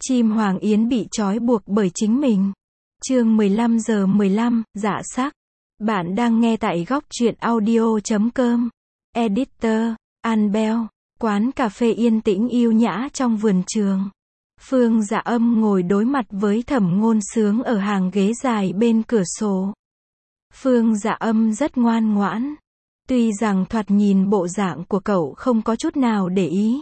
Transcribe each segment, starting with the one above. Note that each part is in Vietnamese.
Chim Hoàng Yến bị trói buộc bởi chính mình. Chương 15:15, dạ sắc. Bạn đang nghe tại góc truyện audio.com. Editor, Anbel. Quán cà phê yên tĩnh yêu nhã trong vườn trường. Phương Dạ Âm ngồi đối mặt với Thẩm Ngôn Sướng ở hàng ghế dài bên cửa sổ. Phương Dạ Âm rất ngoan ngoãn. Tuy rằng thoạt nhìn bộ dạng của cậu không có chút nào để ý.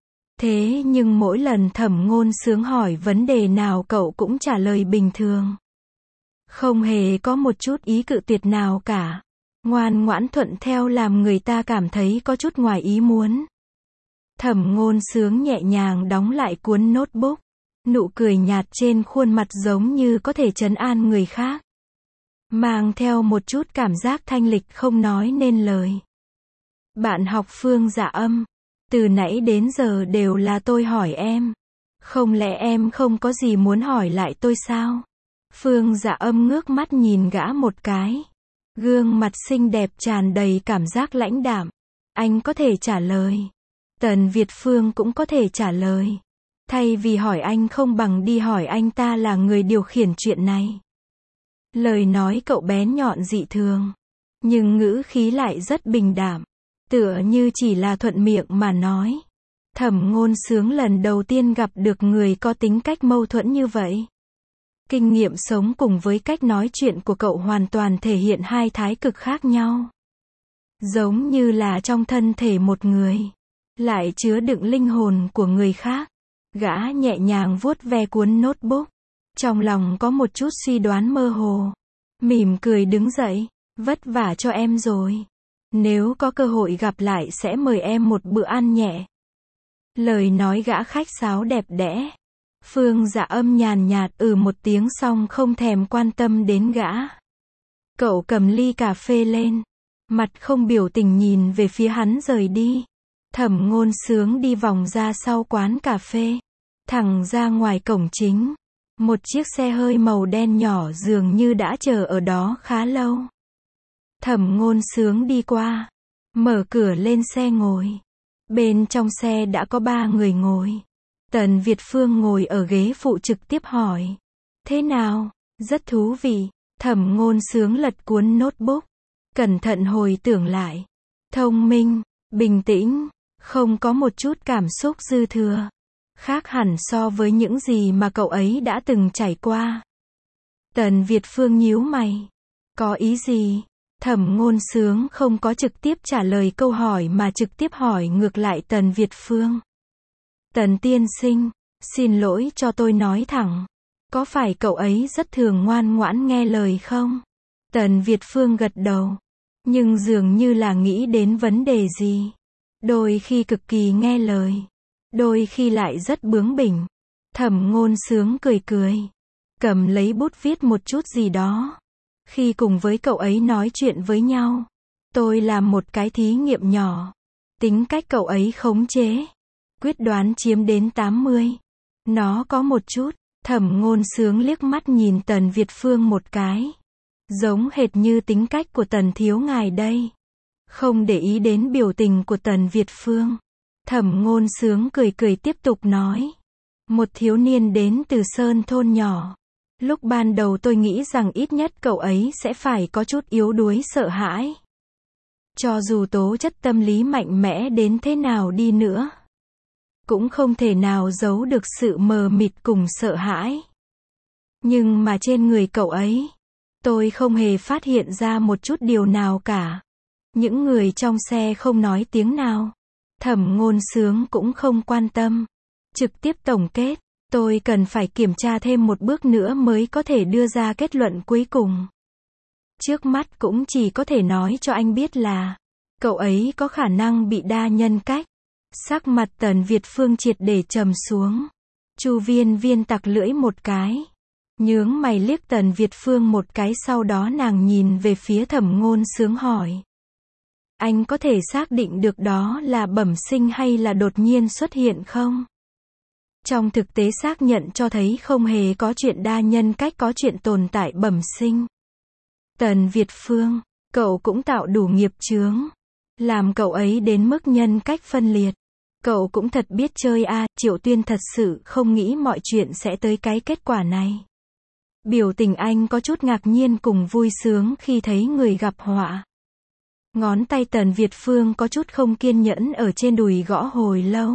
Thế nhưng mỗi lần Thẩm Ngôn Sướng hỏi vấn đề nào cậu cũng trả lời bình thường. Không hề có một chút ý cự tuyệt nào cả. Ngoan ngoãn thuận theo làm người ta cảm thấy có chút ngoài ý muốn. Thẩm Ngôn Sướng nhẹ nhàng đóng lại cuốn notebook. Nụ cười nhạt trên khuôn mặt giống như có thể trấn an người khác. Mang theo một chút cảm giác thanh lịch không nói nên lời. Bạn học Phương Dạ Âm. Từ nãy đến giờ đều là tôi hỏi em. Không lẽ em không có gì muốn hỏi lại tôi sao? Phương Dạ Âm ngước mắt nhìn gã một cái. Gương mặt xinh đẹp tràn đầy cảm giác lãnh đạm. Anh có thể trả lời. Tần Việt Phương cũng có thể trả lời. Thay vì hỏi anh không bằng đi hỏi anh ta là người điều khiển chuyện này. Lời nói cậu bén nhọn dị thường. Nhưng ngữ khí lại rất bình đạm. Tựa như chỉ là thuận miệng mà nói. Thẩm Ngôn Sướng lần đầu tiên gặp được người có tính cách mâu thuẫn như vậy. Kinh nghiệm sống cùng với cách nói chuyện của cậu hoàn toàn thể hiện hai thái cực khác nhau. Giống như là trong thân thể một người, lại chứa đựng linh hồn của người khác. Gã nhẹ nhàng vuốt ve cuốn notebook. Trong lòng có một chút suy đoán mơ hồ. Mỉm cười đứng dậy. Vất vả cho em rồi. Nếu có cơ hội gặp lại sẽ mời em một bữa ăn nhẹ. Lời nói gã khách sáo đẹp đẽ. Phương Dạ Âm nhàn nhạt một tiếng xong không thèm quan tâm đến gã. Cậu cầm ly cà phê lên. Mặt không biểu tình nhìn về phía hắn rời đi. Thẩm Ngôn Sướng đi vòng ra sau quán cà phê. Thẳng ra ngoài cổng chính. Một chiếc xe hơi màu đen nhỏ dường như đã chờ ở đó khá lâu. Thẩm Ngôn Sướng đi qua. Mở cửa lên xe ngồi. Bên trong xe đã có 3 người ngồi. Tần Việt Phương ngồi ở ghế phụ trực tiếp hỏi. Thế nào? Rất thú vị. Thẩm Ngôn Sướng lật cuốn notebook. Cẩn thận hồi tưởng lại. Thông minh, bình tĩnh, không có một chút cảm xúc dư thừa. Khác hẳn so với những gì mà cậu ấy đã từng trải qua. Tần Việt Phương nhíu mày. Có ý gì? Thẩm Ngôn Sướng không có trực tiếp trả lời câu hỏi mà trực tiếp hỏi ngược lại Tần Việt Phương. Tần tiên sinh, xin lỗi cho tôi nói thẳng. Có phải cậu ấy rất thường ngoan ngoãn nghe lời không? Tần Việt Phương gật đầu. Nhưng dường như là nghĩ đến vấn đề gì. Đôi khi cực kỳ nghe lời. Đôi khi lại rất bướng bỉnh. Thẩm Ngôn Sướng cười cười. Cầm lấy bút viết một chút gì đó. Khi cùng với cậu ấy nói chuyện với nhau. Tôi làm một cái thí nghiệm nhỏ. Tính cách cậu ấy khống chế. Quyết đoán chiếm đến 80. Nó có một chút. Thẩm Ngôn Sướng liếc mắt nhìn Tần Việt Phương một cái. Giống hệt như tính cách của Tần thiếu ngài đây. Không để ý đến biểu tình của Tần Việt Phương. Thẩm Ngôn Sướng cười cười tiếp tục nói. Một thiếu niên đến từ sơn thôn nhỏ. Lúc ban đầu tôi nghĩ rằng ít nhất cậu ấy sẽ phải có chút yếu đuối sợ hãi. Cho dù tố chất tâm lý mạnh mẽ đến thế nào đi nữa. Cũng không thể nào giấu được sự mờ mịt cùng sợ hãi. Nhưng mà trên người cậu ấy, tôi không hề phát hiện ra một chút điều nào cả. Những người trong xe không nói tiếng nào. Thẩm Ngôn Sướng cũng không quan tâm. Trực tiếp tổng kết. Tôi cần phải kiểm tra thêm một bước nữa mới có thể đưa ra kết luận cuối cùng. Trước mắt cũng chỉ có thể nói cho anh biết là cậu ấy có khả năng bị đa nhân cách. Sắc mặt Tần Việt Phương triệt để trầm xuống. Chu Viên Viên tặc lưỡi một cái. Nhướng mày liếc Tần Việt Phương một cái, sau đó nàng nhìn về phía Thẩm Ngôn Sướng hỏi. Anh có thể xác định được đó là bẩm sinh hay là đột nhiên xuất hiện không? Trong thực tế xác nhận cho thấy không hề có chuyện đa nhân cách, có chuyện tồn tại bẩm sinh. Tần Việt Phương, cậu cũng tạo đủ nghiệp chướng. Làm cậu ấy đến mức nhân cách phân liệt. Cậu cũng thật biết chơi a, Triệu Tuyên thật sự không nghĩ mọi chuyện sẽ tới cái kết quả này. Biểu tình anh có chút ngạc nhiên cùng vui sướng khi thấy người gặp họa. Ngón tay Tần Việt Phương có chút không kiên nhẫn ở trên đùi gõ hồi lâu.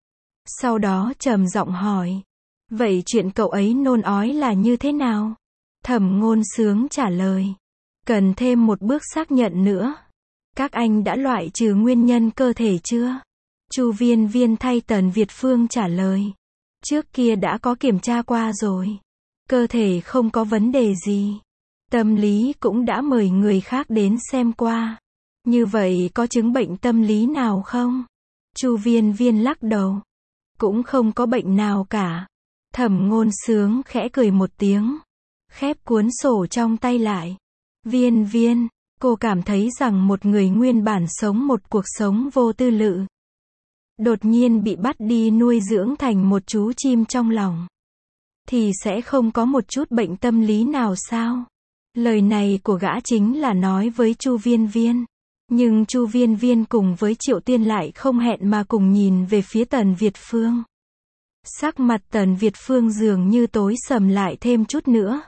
Sau đó trầm giọng hỏi. Vậy chuyện cậu ấy nôn ói là như thế nào? Thẩm Ngôn Sướng trả lời. Cần thêm một bước xác nhận nữa. Các anh đã loại trừ nguyên nhân cơ thể chưa? Chu Viên Viên thay Tần Việt Phương trả lời. Trước kia đã có kiểm tra qua rồi. Cơ thể không có vấn đề gì. Tâm lý cũng đã mời người khác đến xem qua. Như vậy có chứng bệnh tâm lý nào không? Chu Viên Viên lắc đầu. Cũng không có bệnh nào cả. Thẩm Ngôn Sướng khẽ cười một tiếng. Khép cuốn sổ trong tay lại. Viên Viên, cô cảm thấy rằng một người nguyên bản sống một cuộc sống vô tư lự. Đột nhiên bị bắt đi nuôi dưỡng thành một chú chim trong lòng. Thì sẽ không có một chút bệnh tâm lý nào sao? Lời này của gã chính là nói với Chu Viên Viên. Nhưng Chu Viên Viên cùng với Triệu Tuyên lại không hẹn mà cùng nhìn về phía Tần Việt Phương. Sắc mặt Tần Việt Phương dường như tối sầm lại thêm chút nữa.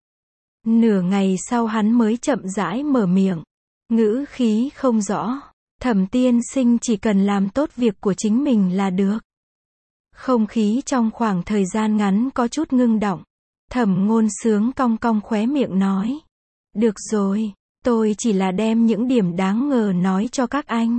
Nửa ngày sau hắn mới chậm rãi mở miệng. Ngữ khí không rõ. Thẩm tiên sinh chỉ cần làm tốt việc của chính mình là được. Không khí trong khoảng thời gian ngắn có chút ngưng động. Thẩm Ngôn Sướng cong cong khóe miệng nói. Được rồi, tôi chỉ là đem những điểm đáng ngờ nói cho các anh.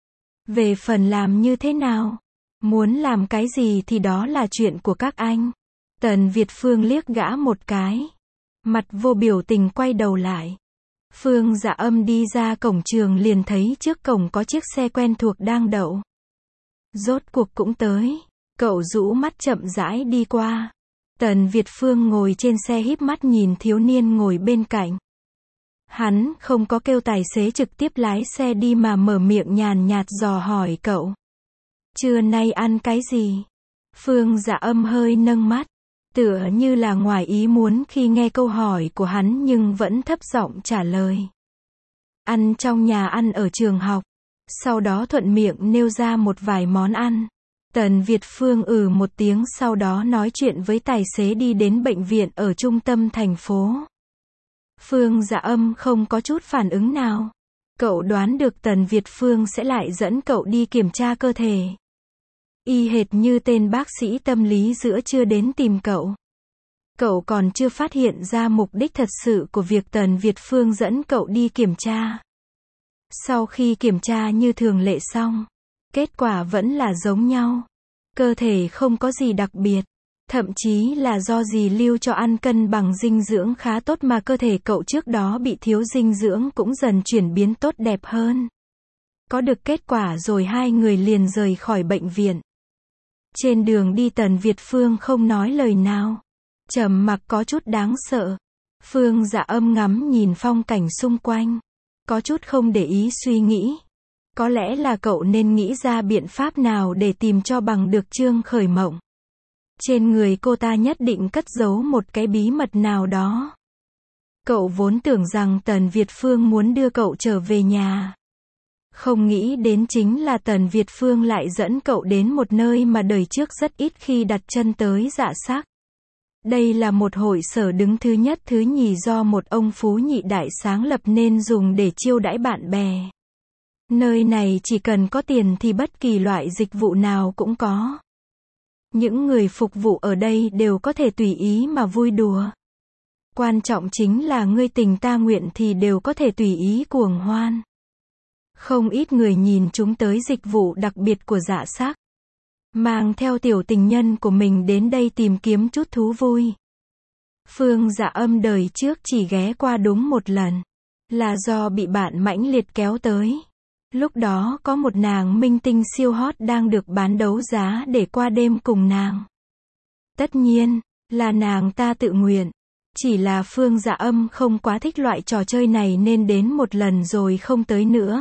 Về phần làm như thế nào? Muốn làm cái gì thì đó là chuyện của các anh. Tần Việt Phương liếc gã một cái. Mặt vô biểu tình quay đầu lại. Phương Dạ Âm đi ra cổng trường liền thấy trước cổng có chiếc xe quen thuộc đang đậu. Rốt cuộc cũng tới. Cậu rũ mắt chậm rãi đi qua. Tần Việt Phương ngồi trên xe híp mắt nhìn thiếu niên ngồi bên cạnh. Hắn không có kêu tài xế trực tiếp lái xe đi mà mở miệng nhàn nhạt dò hỏi cậu. Trưa nay ăn cái gì? Phương Dạ Âm hơi nâng mắt. Tựa như là ngoài ý muốn khi nghe câu hỏi của hắn nhưng vẫn thấp giọng trả lời. Ăn trong nhà ăn ở trường học. Sau đó thuận miệng nêu ra một vài món ăn. Tần Việt Phương một tiếng sau đó nói chuyện với tài xế đi đến bệnh viện ở trung tâm thành phố. Phương Dạ Âm không có chút phản ứng nào. Cậu đoán được Tần Việt Phương sẽ lại dẫn cậu đi kiểm tra cơ thể. Y hệt như tên bác sĩ tâm lý giữa trưa đến tìm cậu. Cậu còn chưa phát hiện ra mục đích thật sự của việc Tần Việt Phương dẫn cậu đi kiểm tra. Sau khi kiểm tra như thường lệ xong, kết quả vẫn là giống nhau. Cơ thể không có gì đặc biệt. Thậm chí là do dì lưu cho ăn cân bằng dinh dưỡng khá tốt mà cơ thể cậu trước đó bị thiếu dinh dưỡng cũng dần chuyển biến tốt đẹp hơn. Có được kết quả rồi hai người liền rời khỏi bệnh viện. Trên đường đi Tần Việt Phương không nói lời nào. Trầm mặc có chút đáng sợ. Phương Dạ Âm ngắm nhìn phong cảnh xung quanh. Có chút không để ý suy nghĩ. Có lẽ là cậu nên nghĩ ra biện pháp nào để tìm cho bằng được Trương Khởi Mộng. Trên người cô ta nhất định cất giấu một cái bí mật nào đó. Cậu vốn tưởng rằng Tần Việt Phương muốn đưa cậu trở về nhà. Không nghĩ đến chính là Tần Việt Phương lại dẫn cậu đến một nơi mà đời trước rất ít khi đặt chân tới Dạ Sắc. Đây là một hội sở đứng thứ nhất thứ nhì do một ông phú nhị đại sáng lập nên dùng để chiêu đãi bạn bè. Nơi này chỉ cần có tiền thì bất kỳ loại dịch vụ nào cũng có. Những người phục vụ ở đây đều có thể tùy ý mà vui đùa. Quan trọng chính là ngươi tình ta nguyện thì đều có thể tùy ý cuồng hoan. Không ít người nhìn chúng tới dịch vụ đặc biệt của Dạ Sắc. Mang theo tiểu tình nhân của mình đến đây tìm kiếm chút thú vui. Phương Dạ Âm đời trước chỉ ghé qua đúng một lần. Là do bị bạn mãnh liệt kéo tới. Lúc đó có một nàng minh tinh siêu hot đang được bán đấu giá để qua đêm cùng nàng. Tất nhiên, là nàng ta tự nguyện. Chỉ là Phương Dạ Âm không quá thích loại trò chơi này nên đến một lần rồi không tới nữa.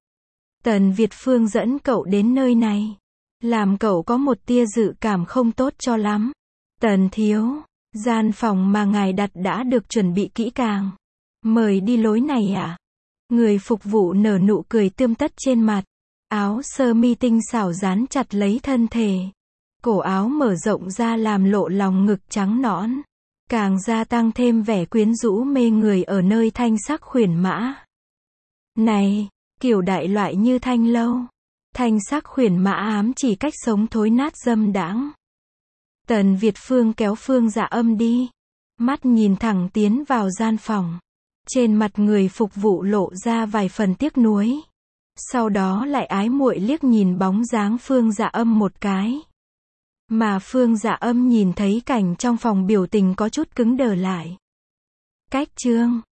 Tần Việt Phương dẫn cậu đến nơi này. Làm cậu có một tia dự cảm không tốt cho lắm. Tần thiếu, gian phòng mà ngài đặt đã được chuẩn bị kỹ càng. Mời đi lối này ạ. Người phục vụ nở nụ cười tươm tất trên mặt. Áo sơ mi tinh xảo dán chặt lấy thân thể. Cổ áo mở rộng ra làm lộ lòng ngực trắng nõn. Càng gia tăng thêm vẻ quyến rũ mê người ở nơi thanh sắc khuyển mã. Này, kiểu đại loại như thanh lâu. Thanh sắc khuyển mã ám chỉ cách sống thối nát dâm đãng. Tần Việt Phương kéo Phương Dạ Âm đi. Mắt nhìn thẳng tiến vào gian phòng. Trên mặt người phục vụ lộ ra vài phần tiếc nuối. Sau đó lại ái muội liếc nhìn bóng dáng Phương Dạ Âm một cái. Mà Phương Dạ Âm nhìn thấy cảnh trong phòng biểu tình có chút cứng đờ lại. Cách chương